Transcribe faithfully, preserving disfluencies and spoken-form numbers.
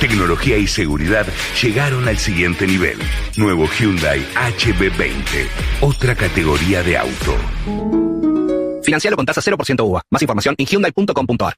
Tecnología y seguridad llegaron al siguiente nivel. Nuevo Hyundai H B veinte. Otra categoría de auto. Financialo con tasa cero por ciento U V A. Más información en hyundai punto com punto a r.